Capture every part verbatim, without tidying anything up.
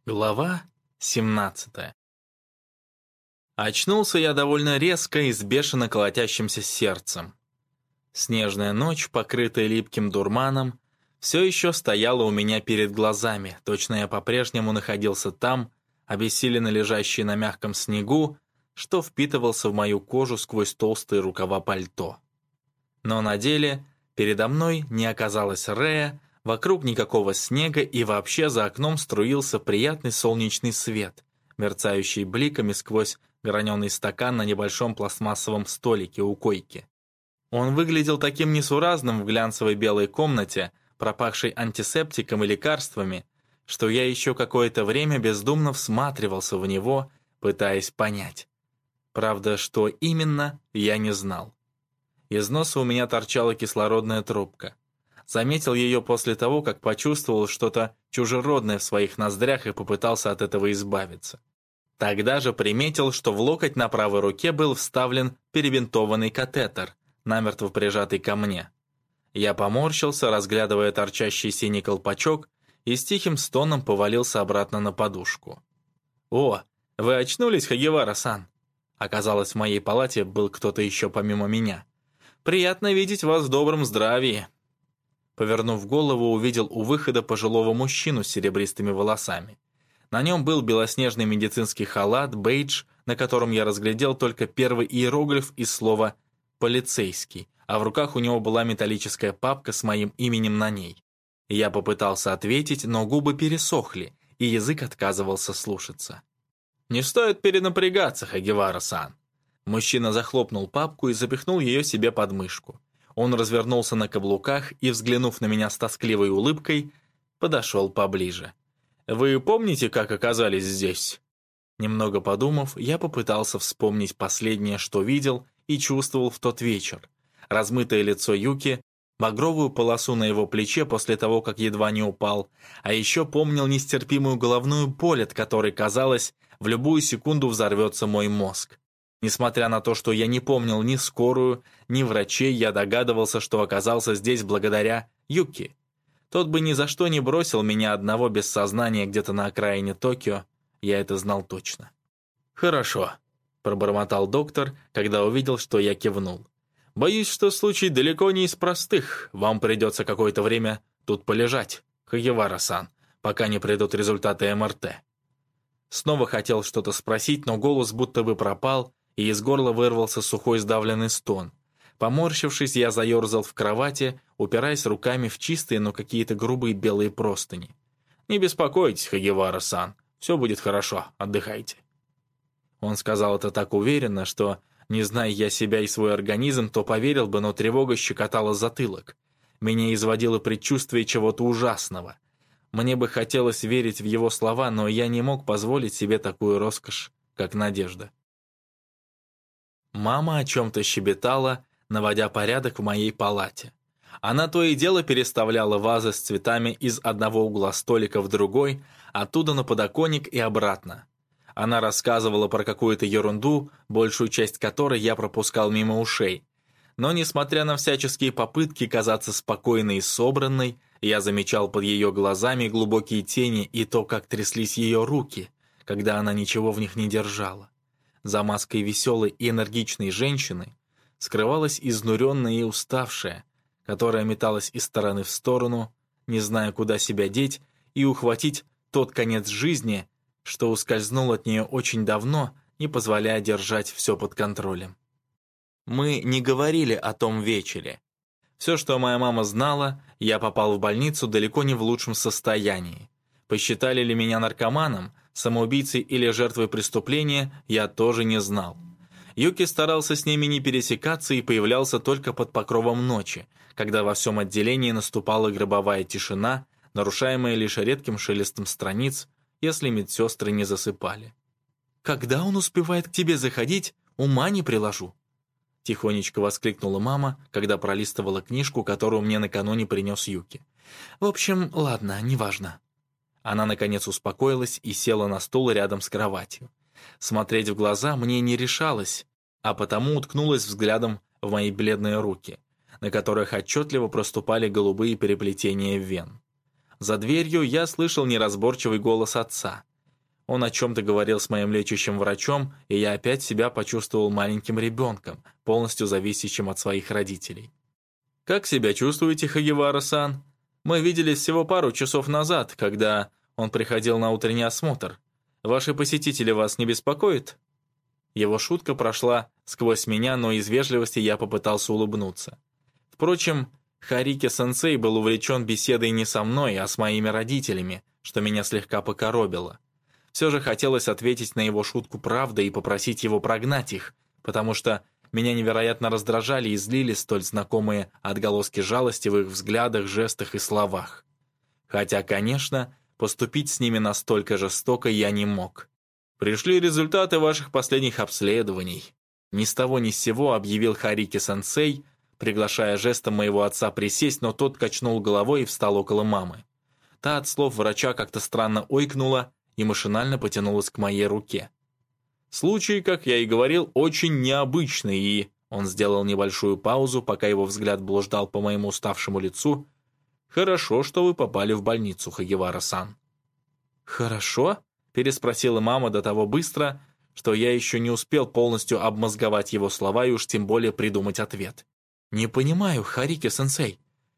Глава семнадцатая. Очнулся я довольно резко и с бешено колотящимся сердцем. Снежная ночь, покрытая липким дурманом, все еще стояла у меня перед глазами, точно я по-прежнему находился там, обессиленно лежащий на мягком снегу, что впитывался в мою кожу сквозь толстые рукава пальто. Но на деле передо мной не оказалось Рея, вокруг никакого снега, и вообще за окном струился приятный солнечный свет, мерцающий бликами сквозь граненый стакан на небольшом пластмассовом столике у койки. Он выглядел таким несуразным в глянцевой белой комнате, пропахшей антисептиком и лекарствами, что я еще какое-то время бездумно всматривался в него, пытаясь понять. Правда, что именно, я не знал. Из носа у меня торчала кислородная трубка. Заметил ее после того, как почувствовал что-то чужеродное в своих ноздрях и попытался от этого избавиться. Тогда же приметил, что в локоть на правой руке был вставлен перебинтованный катетер, намертво прижатый ко мне. Я поморщился, разглядывая торчащий синий колпачок, и с тихим стоном повалился обратно на подушку. «О, вы очнулись, Хагевара-сан?» Оказалось, в моей палате был кто-то еще помимо меня. «Приятно видеть вас в добром здравии». Повернув голову, увидел у выхода пожилого мужчину с серебристыми волосами. На нем был белоснежный медицинский халат, бейдж, на котором я разглядел только первый иероглиф из слова «полицейский», а в руках у него была металлическая папка с моим именем на ней. Я попытался ответить, но губы пересохли, и язык отказывался слушаться. «Не стоит перенапрягаться, Хагевара-сан». Мужчина захлопнул папку и запихнул ее себе под мышку. Он развернулся на каблуках и, взглянув на меня с тоскливой улыбкой, подошел поближе. «Вы помните, как оказались здесь?» Немного подумав, я попытался вспомнить последнее, что видел и чувствовал в тот вечер. Размытое лицо Юки, багровую полосу на его плече после того, как едва не упал, а еще помнил нестерпимую головную боль, от которой, казалось, в любую секунду взорвется мой мозг. Несмотря на то, что я не помнил ни скорую, ни врачей, я догадывался, что оказался здесь благодаря Юки. Тот бы ни за что не бросил меня одного без сознания где-то на окраине Токио, я это знал точно. «Хорошо», – пробормотал доктор, когда увидел, что я кивнул. «Боюсь, что случай далеко не из простых, вам придется какое-то время тут полежать, Хагевара-сан, пока не придут результаты эм эр тэ». Снова хотел что-то спросить, но голос будто бы пропал, и из горла вырвался сухой сдавленный стон. Поморщившись, я заерзал в кровати, упираясь руками в чистые, но какие-то грубые белые простыни. «Не беспокойтесь, Хагевара-сан, все будет хорошо, отдыхайте». Он сказал это так уверенно, что, не зная я себя и свой организм, то поверил бы, но тревога щекотала затылок. Меня изводило предчувствие чего-то ужасного. Мне бы хотелось верить в его слова, но я не мог позволить себе такую роскошь, как надежда. Мама о чем-то щебетала, наводя порядок в моей палате. Она то и дело переставляла вазы с цветами из одного угла столика в другой, оттуда на подоконник и обратно. Она рассказывала про какую-то ерунду, большую часть которой я пропускал мимо ушей. Но, несмотря на всяческие попытки казаться спокойной и собранной, я замечал под ее глазами глубокие тени и то, как тряслись ее руки, когда она ничего в них не держала. За маской веселой и энергичной женщины скрывалась изнуренная и уставшая, которая металась из стороны в сторону, не зная, куда себя деть, и ухватить тот конец жизни, что ускользнул от нее очень давно, не позволяя держать все под контролем. Мы не говорили о том вечере. Все, что моя мама знала, я попал в больницу далеко не в лучшем состоянии. Посчитали ли меня наркоманом, самоубийцей или жертвой преступления, я тоже не знал. Юки старался с ними не пересекаться и появлялся только под покровом ночи, когда во всем отделении наступала гробовая тишина, нарушаемая лишь редким шелестом страниц, если медсестры не засыпали. «Когда он успевает к тебе заходить, ума не приложу», тихонечко воскликнула мама, когда пролистывала книжку, которую мне накануне принес Юки. «В общем, ладно, неважно». Она, наконец, успокоилась и села на стул рядом с кроватью. Смотреть в глаза мне не решалось, а потому уткнулась взглядом в мои бледные руки, на которых отчетливо проступали голубые переплетения вен. За дверью я слышал неразборчивый голос отца. Он о чем-то говорил с моим лечащим врачом, и я опять себя почувствовал маленьким ребенком, полностью зависящим от своих родителей. «Как себя чувствуете, Хагевара-сан? Мы виделись всего пару часов назад, когда он приходил на утренний осмотр. Ваши посетители вас не беспокоят?» Его шутка прошла сквозь меня, но из вежливости я попытался улыбнуться. Впрочем, Харике-сенсей был увлечен беседой не со мной, а с моими родителями, что меня слегка покоробило. Все же хотелось ответить на его шутку правдой и попросить его прогнать их, потому что меня невероятно раздражали и злили столь знакомые отголоски жалости в их взглядах, жестах и словах. Хотя, конечно, поступить с ними настолько жестоко я не мог. «Пришли результаты ваших последних обследований», — ни с того ни с сего объявил Харике-сенсей, приглашая жестом моего отца присесть, но тот качнул головой и встал около мамы. Та от слов врача как-то странно ойкнула и машинально потянулась к моей руке. Случай, как я и говорил, очень необычный, и он сделал небольшую паузу, пока его взгляд блуждал по моему уставшему лицу. «Хорошо, что вы попали в больницу, Хагевара-сан». «Хорошо?» – переспросила мама до того быстро, что я еще не успел полностью обмозговать его слова и уж тем более придумать ответ. «Не понимаю, Харике-сенсей».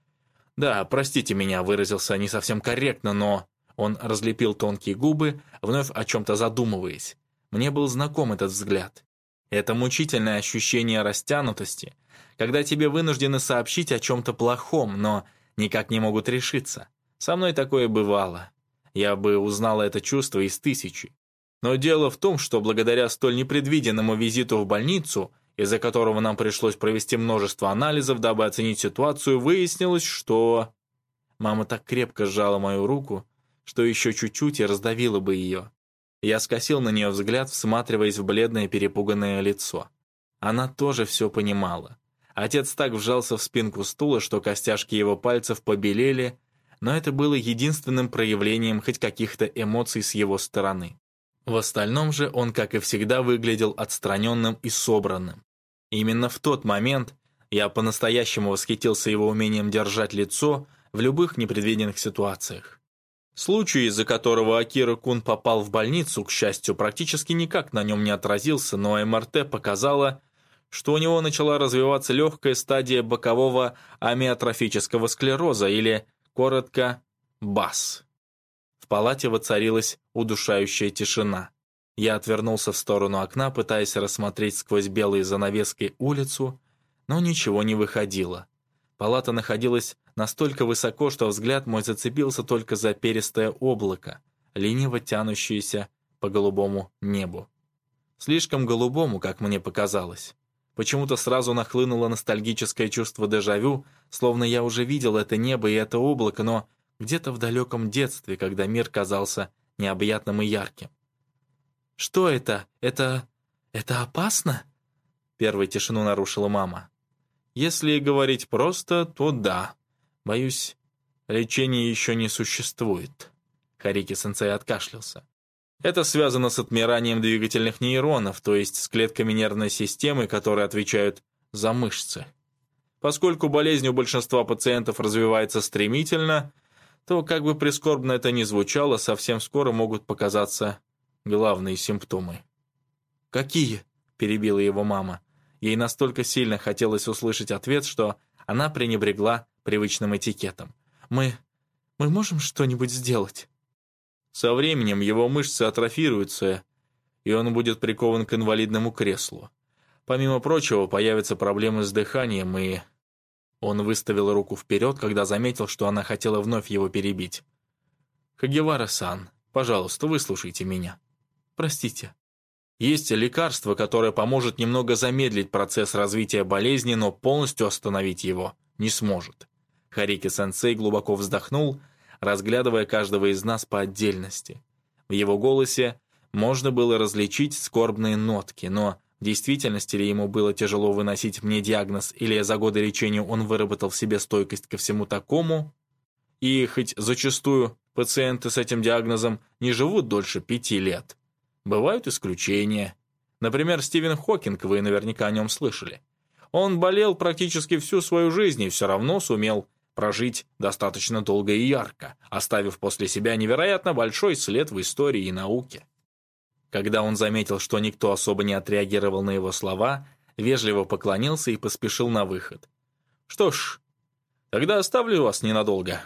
«Да, простите меня», – выразился не совсем корректно, но...» Он разлепил тонкие губы, вновь о чем-то задумываясь. Мне был знаком этот взгляд. Это мучительное ощущение растянутости, когда тебе вынуждены сообщить о чем-то плохом, но никак не могут решиться. Со мной такое бывало. Я бы узнала это чувство из тысячи. Но дело в том, что благодаря столь непредвиденному визиту в больницу, из-за которого нам пришлось провести множество анализов, дабы оценить ситуацию, выяснилось, что... Мама так крепко сжала мою руку, что еще чуть-чуть и раздавила бы ее. Я скосил на нее взгляд, всматриваясь в бледное перепуганное лицо. Она тоже все понимала. Отец так вжался в спинку стула, что костяшки его пальцев побелели, но это было единственным проявлением хоть каких-то эмоций с его стороны. В остальном же он, как и всегда, выглядел отстраненным и собранным. Именно в тот момент я по-настоящему восхитился его умением держать лицо в любых непредвиденных ситуациях. Случай, из-за которого Акира-кун попал в больницу, к счастью, практически никак на нем не отразился, но эм эр тэ показала, что у него начала развиваться легкая стадия бокового амиотрофического склероза, или, коротко, БАС. В палате воцарилась удушающая тишина. Я отвернулся в сторону окна, пытаясь рассмотреть сквозь белые занавески улицу, но ничего не выходило. Палата находилась настолько высоко, что взгляд мой зацепился только за перистое облако, лениво тянущееся по голубому небу. Слишком голубому, как мне показалось. Почему-то сразу нахлынуло ностальгическое чувство дежавю, словно я уже видел это небо и это облако, но где-то в далеком детстве, когда мир казался необъятным и ярким. «Что это? Это... это опасно?» Первой тишину нарушила мама. «Если говорить просто, то да. Боюсь, лечения еще не существует». Харике-сенсей откашлялся. Это связано с отмиранием двигательных нейронов, то есть с клетками нервной системы, которые отвечают за мышцы. Поскольку болезнь у большинства пациентов развивается стремительно, то, как бы прискорбно это ни звучало, совсем скоро могут показаться главные симптомы. «Какие?» – перебила его мама. Ей настолько сильно хотелось услышать ответ, что она пренебрегла привычным этикетом. «Мы... мы можем что-нибудь сделать?» Со временем его мышцы атрофируются, и он будет прикован к инвалидному креслу. Помимо прочего, появятся проблемы с дыханием, и... Он выставил руку вперед, когда заметил, что она хотела вновь его перебить. «Хагевара-сан, пожалуйста, выслушайте меня. Простите. Есть лекарство, которое поможет немного замедлить процесс развития болезни, но полностью остановить его не сможет». Харике-сенсей глубоко вздохнул, разглядывая каждого из нас по отдельности. В его голосе можно было различить скорбные нотки, но в действительности ли ему было тяжело выносить мне диагноз, или за годы лечения он выработал в себе стойкость ко всему такому? И хоть зачастую пациенты с этим диагнозом не живут дольше пяти лет, бывают исключения. Например, Стивен Хокинг, вы наверняка о нем слышали. Он болел практически всю свою жизнь и все равно сумел прожить достаточно долго и ярко, оставив после себя невероятно большой след в истории и науке. Когда он заметил, что никто особо не отреагировал на его слова, вежливо поклонился и поспешил на выход. «Что ж, тогда оставлю вас ненадолго».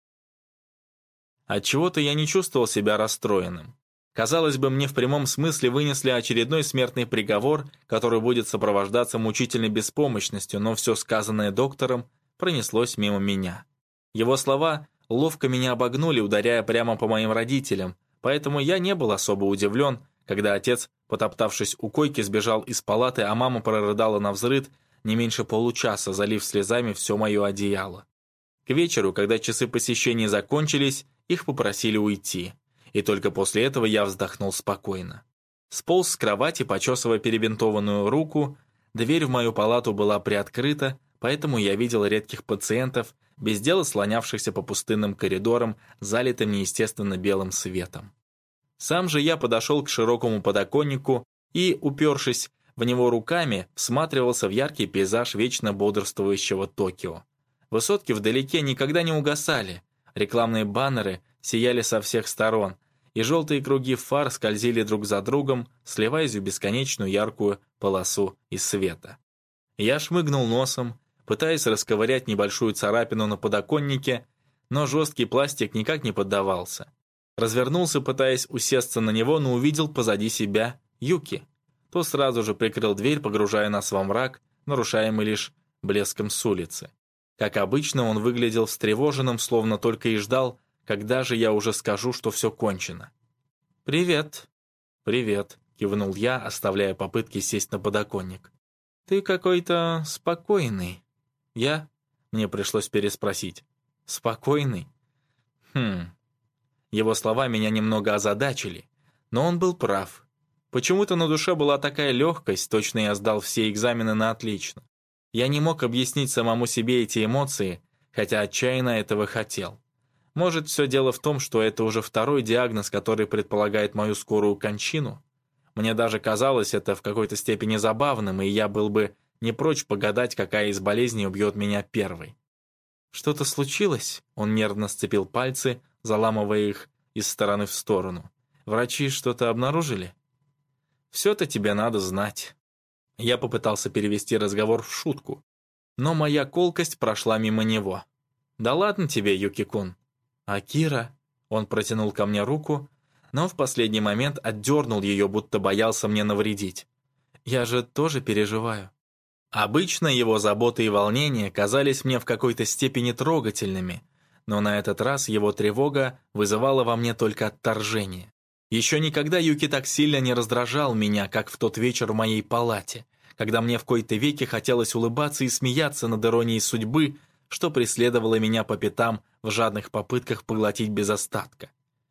Отчего-то я не чувствовал себя расстроенным. Казалось бы, мне в прямом смысле вынесли очередной смертный приговор, который будет сопровождаться мучительной беспомощностью, но все сказанное доктором пронеслось мимо меня. Его слова ловко меня обогнули, ударяя прямо по моим родителям, поэтому я не был особо удивлен, когда отец, потоптавшись у койки, сбежал из палаты, а мама прорыдала навзрыд не меньше получаса, залив слезами все мое одеяло. К вечеру, когда часы посещения закончились, их попросили уйти. И только после этого я вздохнул спокойно. Сполз с кровати, почесывая перебинтованную руку. Дверь в мою палату была приоткрыта, поэтому я видел редких пациентов, без дела слонявшихся по пустынным коридорам, залитым неестественно белым светом. Сам же я подошел к широкому подоконнику и, упершись в него руками, всматривался в яркий пейзаж вечно бодрствующего Токио. Высотки вдалеке никогда не угасали, рекламные баннеры сияли со всех сторон, и желтые круги фар скользили друг за другом, сливаясь в бесконечную яркую полосу из света. Я шмыгнул носом, пытаясь расковырять небольшую царапину на подоконнике, но жесткий пластик никак не поддавался. Развернулся, пытаясь усесться на него, но увидел позади себя Юки. То сразу же прикрыл дверь, погружая нас во мрак, нарушаемый лишь блеском с улицы. Как обычно, он выглядел встревоженным, словно только и ждал, когда же я уже скажу, что все кончено. «Привет». «Привет», — кивнул я, оставляя попытки сесть на подоконник. «Ты какой-то спокойный». «Я?» — мне пришлось переспросить. «Спокойный?» «Хм...» Его слова меня немного озадачили, но он был прав. Почему-то на душе была такая легкость, точно я сдал все экзамены на отлично. Я не мог объяснить самому себе эти эмоции, хотя отчаянно этого хотел. Может, все дело в том, что это уже второй диагноз, который предполагает мою скорую кончину? Мне даже казалось это в какой-то степени забавным, и я был бы не прочь погадать, какая из болезней убьет меня первой. «Что-то случилось?» Он нервно сцепил пальцы, заламывая их из стороны в сторону. «Врачи что-то обнаружили?» «Все-то тебе надо знать». Я попытался перевести разговор в шутку, но моя колкость прошла мимо него. «Да ладно тебе, Юки-кун». «А Кира?» Он протянул ко мне руку, но в последний момент отдернул ее, будто боялся мне навредить. «Я же тоже переживаю». Обычно его заботы и волнения казались мне в какой-то степени трогательными, но на этот раз его тревога вызывала во мне только отторжение. Еще никогда Юки так сильно не раздражал меня, как в тот вечер в моей палате, когда мне в кои-то веки хотелось улыбаться и смеяться над иронией судьбы, что преследовало меня по пятам в жадных попытках поглотить без остатка.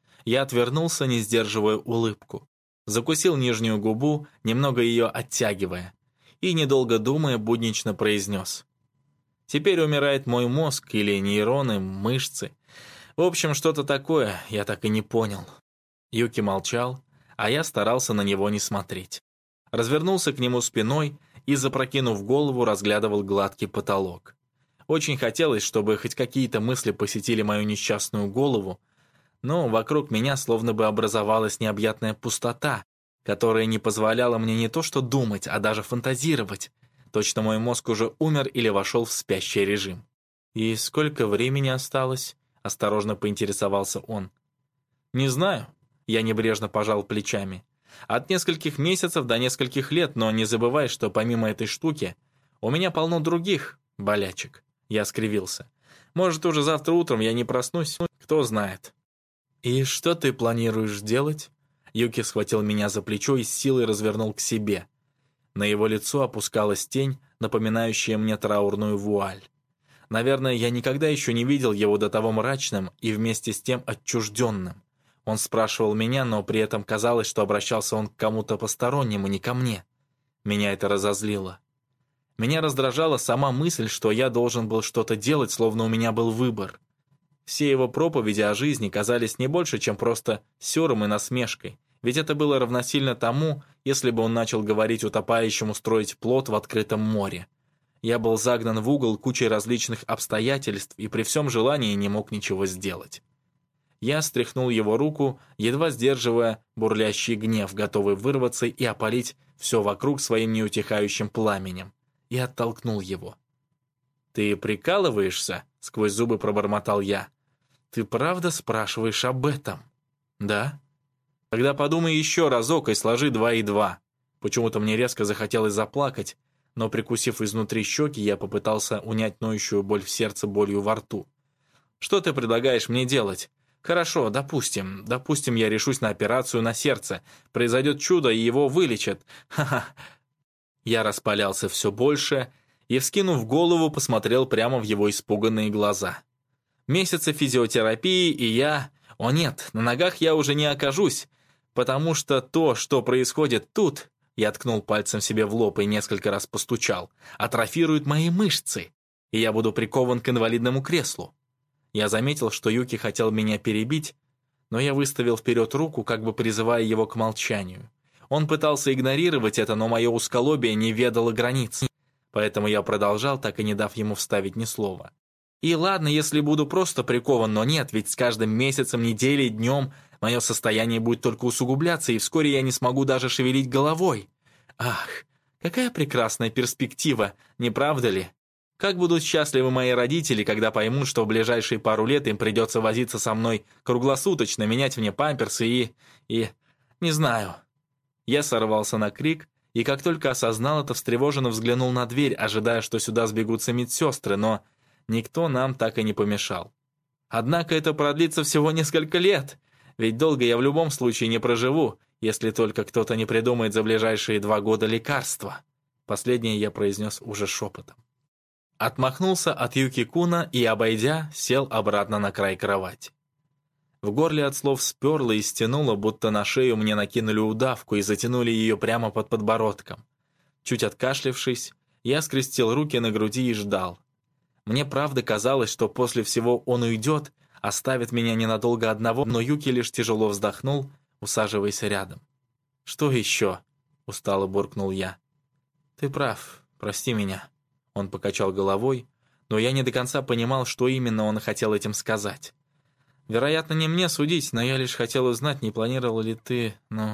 Я отвернулся, не сдерживая улыбку, закусил нижнюю губу, немного ее оттягивая, и, недолго думая, буднично произнес: «Теперь умирает мой мозг или нейроны, мышцы. В общем, что-то такое, я так и не понял». Юки молчал, а я старался на него не смотреть. Развернулся к нему спиной и, запрокинув голову, разглядывал гладкий потолок. Очень хотелось, чтобы хоть какие-то мысли посетили мою несчастную голову, но вокруг меня словно бы образовалась необъятная пустота, которая не позволяла мне не то что думать, а даже фантазировать. Точно мой мозг уже умер или вошел в спящий режим. «И сколько времени осталось?» — осторожно поинтересовался он. «Не знаю». Я небрежно пожал плечами. «От нескольких месяцев до нескольких лет, но не забывай, что помимо этой штуки у меня полно других болячек». Я скривился. «Может, уже завтра утром я не проснусь? Кто знает». «И что ты планируешь делать?» Юки схватил меня за плечо и с силой развернул к себе. На его лицо опускалась тень, напоминающая мне траурную вуаль. Наверное, я никогда еще не видел его до того мрачным и вместе с тем отчужденным. Он спрашивал меня, но при этом казалось, что обращался он к кому-то постороннему, не ко мне. Меня это разозлило. Меня раздражала сама мысль, что я должен был что-то делать, словно у меня был выбор. Все его проповеди о жизни казались не больше, чем просто сёром и насмешкой, ведь это было равносильно тому, если бы он начал говорить утопающему строить плот в открытом море. Я был загнан в угол кучей различных обстоятельств и при всем желании не мог ничего сделать. Я стряхнул его руку, едва сдерживая бурлящий гнев, готовый вырваться и опалить все вокруг своим неутихающим пламенем, и оттолкнул его. «Ты прикалываешься?» — сквозь зубы пробормотал я. «Ты правда спрашиваешь об этом?» «Да?» «Тогда подумай еще разок и сложи два и два». Почему-то мне резко захотелось заплакать, но, прикусив изнутри щеки, я попытался унять ноющую боль в сердце болью во рту. «Что ты предлагаешь мне делать? Хорошо, допустим, допустим, я решусь на операцию на сердце. Произойдет чудо, и его вылечат. Ха-ха». Я распалялся все больше и, вскинув голову, посмотрел прямо в его испуганные глаза. Месяцы физиотерапии, и я... О нет, на ногах я уже не окажусь, потому что то, что происходит тут, я ткнул пальцем себе в лоб и несколько раз постучал, атрофирует мои мышцы, и я буду прикован к инвалидному креслу. Я заметил, что Юки хотел меня перебить, но я выставил вперед руку, как бы призывая его к молчанию. Он пытался игнорировать это, но мое узколобие не ведало границ, поэтому я продолжал, так и не дав ему вставить ни слова. И ладно, если буду просто прикован, но нет, ведь с каждым месяцем, неделей, днем мое состояние будет только усугубляться, и вскоре я не смогу даже шевелить головой. Ах, какая прекрасная перспектива, не правда ли? Как будут счастливы мои родители, когда поймут, что в ближайшие пару лет им придется возиться со мной круглосуточно, менять мне памперсы и... и... не знаю. Я сорвался на крик, и как только осознал это, встревоженно взглянул на дверь, ожидая, что сюда сбегутся медсестры, но никто нам так и не помешал. Однако это продлится всего несколько лет, ведь долго я в любом случае не проживу, если только кто-то не придумает за ближайшие два года лекарства. Последнее я произнес уже шепотом. Отмахнулся от Юки-куна и, обойдя, сел обратно на край кровати. В горле от слов сперло и стянуло, будто на шею мне накинули удавку и затянули ее прямо под подбородком. Чуть откашлившись, я скрестил руки на груди и ждал. Мне правда казалось, что после всего он уйдет, оставит меня ненадолго одного, но Юки лишь тяжело вздохнул, усаживаясь рядом. «Что еще?» — устало буркнул я. «Ты прав, прости меня». Он покачал головой, но я не до конца понимал, что именно он хотел этим сказать. Вероятно, не мне судить, но я лишь хотел узнать, не планировал ли ты, ну...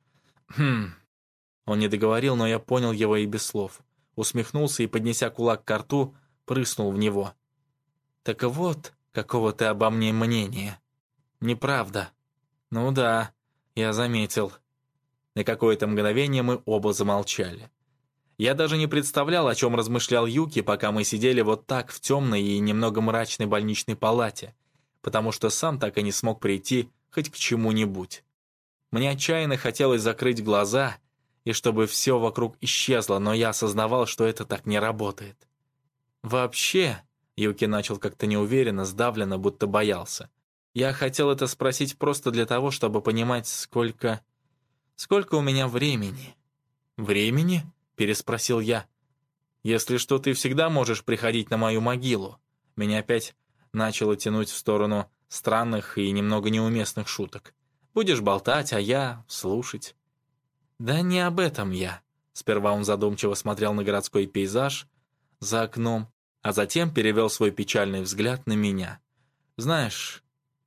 Хм... Он не договорил, но я понял его и без слов. Усмехнулся и, поднеся кулак к рту, прыснул в него. «Так вот, какого ты обо мне мнения?» «Неправда». «Ну да, я заметил». На какое-то мгновение мы оба замолчали. Я даже не представлял, о чем размышлял Юки, пока мы сидели вот так в темной и немного мрачной больничной палате, потому что сам так и не смог прийти хоть к чему-нибудь. Мне отчаянно хотелось закрыть глаза, и чтобы все вокруг исчезло, но я осознавал, что это так не работает. «Вообще», — Юки начал как-то неуверенно, сдавленно, будто боялся, «я хотел это спросить просто для того, чтобы понимать, сколько... сколько у меня времени». «Времени?» — переспросил я. «Если что, ты всегда можешь приходить на мою могилу». Меня опять начало тянуть в сторону странных и немного неуместных шуток. «Будешь болтать, а я слушать». «Да не об этом я». Сперва он задумчиво смотрел на городской пейзаж за окном, а затем перевел свой печальный взгляд на меня. «Знаешь,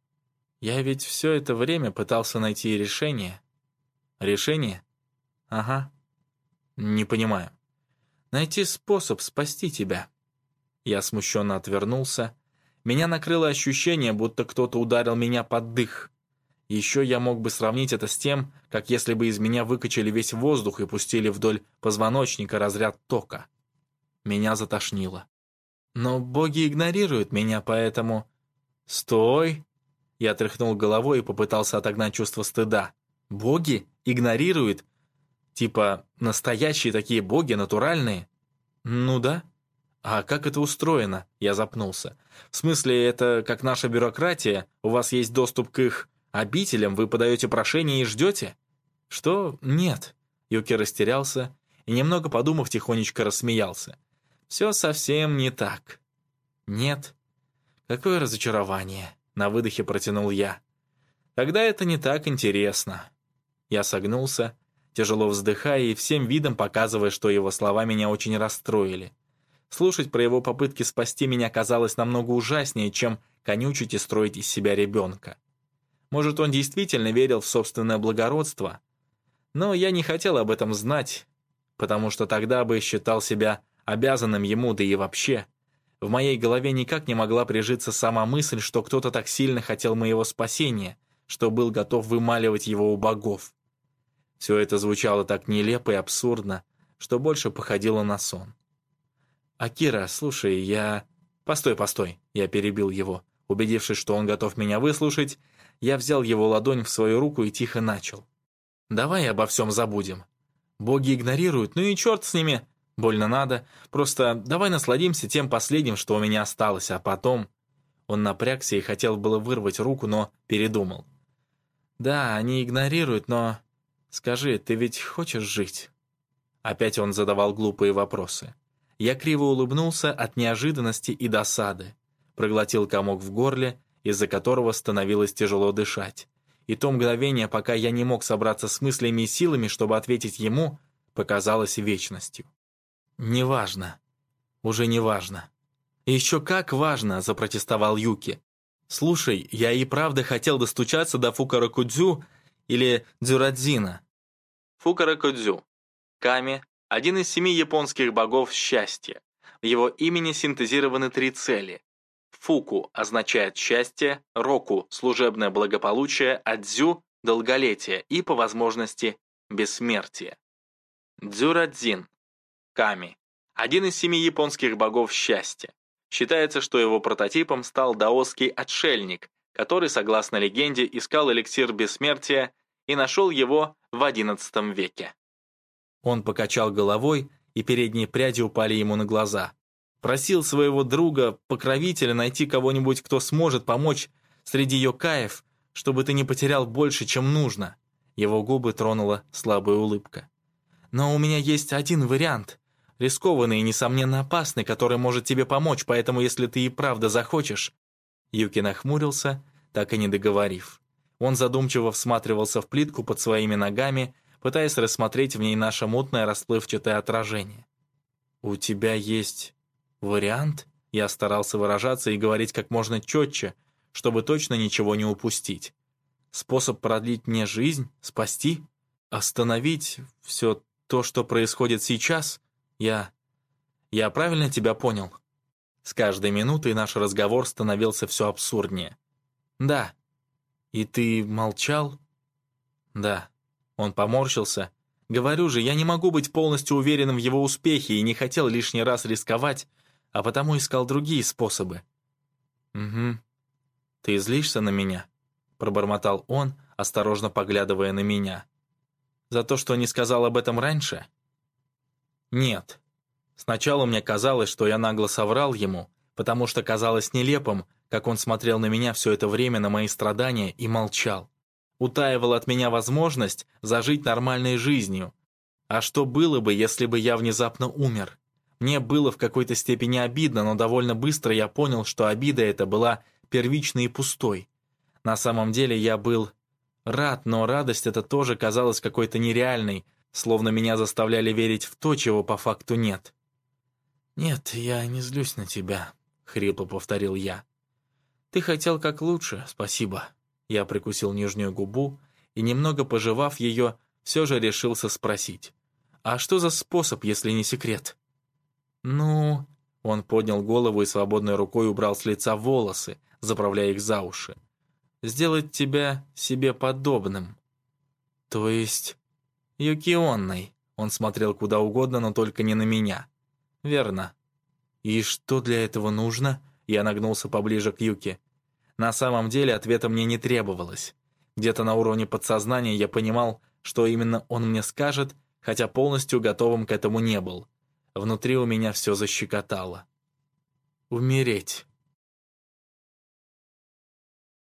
я ведь все это время пытался найти решение». «Решение?» «Ага». «Не понимаю». «Найти способ спасти тебя». Я смущенно отвернулся. Меня накрыло ощущение, будто кто-то ударил меня под дых. Еще я мог бы сравнить это с тем, как если бы из меня выкачали весь воздух и пустили вдоль позвоночника разряд тока. Меня затошнило. Но боги игнорируют меня, поэтому... «Стой!» Я тряхнул головой и попытался отогнать чувство стыда. «Боги игнорируют? Типа настоящие такие боги, натуральные?» «Ну да». «А как это устроено?» Я запнулся. «В смысле, это как наша бюрократия? У вас есть доступ к их обителям, вы подаете прошение и ждете?» «Что? Нет». Юки растерялся и, немного подумав, тихонечко рассмеялся. «Все совсем не так». «Нет». «Какое разочарование!» На выдохе протянул я. «Тогда это не так интересно». Я согнулся, тяжело вздыхая и всем видом показывая, что его слова меня очень расстроили. Слушать про его попытки спасти меня казалось намного ужаснее, чем конючить и строить из себя ребенка. Может, он действительно верил в собственное благородство. Но я не хотел об этом знать, потому что тогда бы считал себя обязанным ему, да и вообще. В моей голове никак не могла прижиться сама мысль, что кто-то так сильно хотел моего спасения, что был готов вымаливать его у богов. Все это звучало так нелепо и абсурдно, что больше походило на сон. «Акира, слушай, я...» «Постой, постой», — я перебил его. Убедившись, что он готов меня выслушать, я взял его ладонь в свою руку и тихо начал. «Давай обо всем забудем. Боги игнорируют, ну и черт с ними. Больно надо. Просто давай насладимся тем последним, что у меня осталось, а потом...» Он напрягся и хотел было вырвать руку, но передумал. «Да, они игнорируют, но... Скажи, ты ведь хочешь жить?» Опять он задавал глупые вопросы. Я криво улыбнулся от неожиданности и досады, проглотил комок в горле, из-за которого становилось тяжело дышать. И то мгновение, пока я не мог собраться с мыслями и силами, чтобы ответить ему, показалось вечностью. «Неважно. Уже неважно». «Еще как важно», — запротестовал Юки. «Слушай, я и правда хотел достучаться до Фукаракудзю или Дзюрадзина». Фукаракудзю. Ками – один из семи японских богов счастья. В его имени синтезированы три цели. Фуку означает счастье, року – служебное благополучие, а дзю – долголетие и, по возможности, бессмертие. Дзюрадзин. Ками. Один из семи японских богов счастья. Считается, что его прототипом стал даосский отшельник, который, согласно легенде, искал эликсир бессмертия и нашел его в одиннадцатом веке. Он покачал головой, и передние пряди упали ему на глаза. Просил своего друга, покровителя, найти кого-нибудь, кто сможет помочь среди йокаев, чтобы ты не потерял больше, чем нужно. Его губы тронула слабая улыбка. Но у меня есть один вариант, рискованный и, несомненно, опасный, который может тебе помочь, поэтому, если ты и правда захочешь...» Юки нахмурился, так и не договорив. Он задумчиво всматривался в плитку под своими ногами, пытаясь рассмотреть в ней наше мутное расплывчатое отражение. «У тебя есть вариант?» Я старался выражаться и говорить как можно четче, чтобы точно ничего не упустить. «Способ продлить мне жизнь? Спасти? Остановить все то, что происходит сейчас? Я... Я правильно тебя понял?» С каждой минутой наш разговор становился все абсурднее. «Да. И ты молчал?» «Да». Он поморщился. «Говорю же, я не могу быть полностью уверенным в его успехе и не хотел лишний раз рисковать, а потому искал другие способы». «Угу. Ты злишься на меня?» Пробормотал он, осторожно поглядывая на меня. «За то, что не сказал об этом раньше?» «Нет. Сначала мне казалось, что я нагло соврал ему, потому что казалось нелепым, как он смотрел на меня все это время на мои страдания и молчал. Утаивал от меня возможность зажить нормальной жизнью. А что было бы, если бы я внезапно умер? Мне было в какой-то степени обидно, но довольно быстро я понял, что обида эта была первичной и пустой. На самом деле я был рад, но радость эта тоже казалась какой-то нереальной, словно меня заставляли верить в то, чего по факту нет. «Нет, я не злюсь на тебя», — хрипло повторил я. «Ты хотел как лучше, спасибо». Я прикусил нижнюю губу и, немного пожевав ее, все же решился спросить. «А что за способ, если не секрет?» «Ну...» Он поднял голову и свободной рукой убрал с лица волосы, заправляя их за уши. «Сделать тебя себе подобным». «То есть...» «Юкионной». Он смотрел куда угодно, но только не на меня. «Верно». «И что для этого нужно?» Я нагнулся поближе к Юки. На самом деле ответа мне не требовалось. Где-то на уровне подсознания я понимал, что именно он мне скажет, хотя полностью готовым к этому не был. Внутри у меня все защекотало. «Умереть».